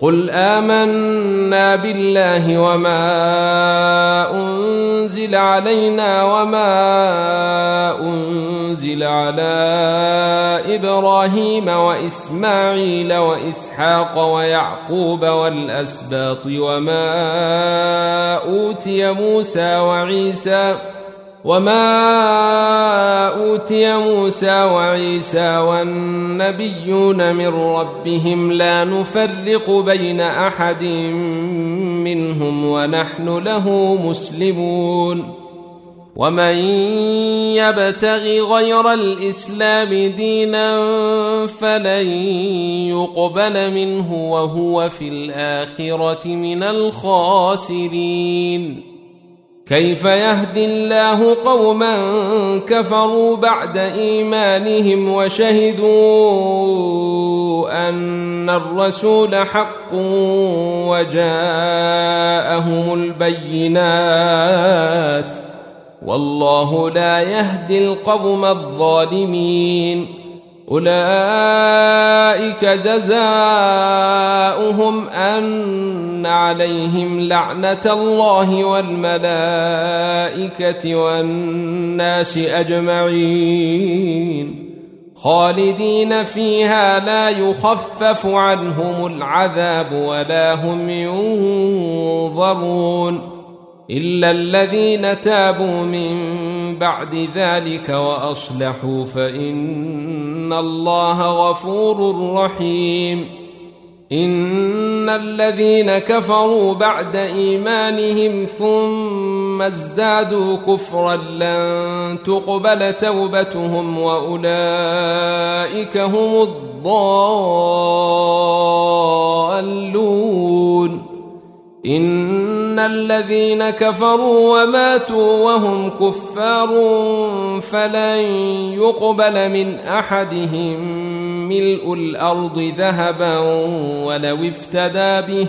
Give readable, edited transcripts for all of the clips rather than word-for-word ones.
قل آمنا بالله وما أنزل علينا وما أنزل على إبراهيم وإسماعيل وإسحاق ويعقوب والأسباط وما أوتي موسى وعيسى والنبيون من ربهم لا نفرق بين أحد منهم ونحن له مسلمون ومن يبتغ غير الإسلام دينا فلن يقبل منه وهو في الآخرة من الخاسرين كيف يهدي الله قوما كفروا بعد إيمانهم وشهدوا أن الرسول حق وجاءهم البينات والله لا يهدي القوم الظالمين أولئك جزاؤهم أن عليهم لعنة الله والملائكة والناس أجمعين خالدين فيها لا يخفف عنهم العذاب ولا هم ينظرون إلا الذين تابوا من بعد ذلك وأصلحوا فإن الله غفور رحيم إن الذين كفروا بعد إيمانهم ثم ازدادوا كفرا لن تقبل توبتهم وأولئك هم الضالون إن الذين كفروا وماتوا وهم كفار فلن يقبل من أحدهم ملء الأرض ذهبا ولو افتدى به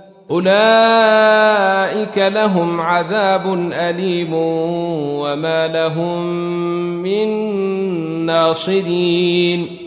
أولئك لهم عذاب أليم وما لهم من ناصرين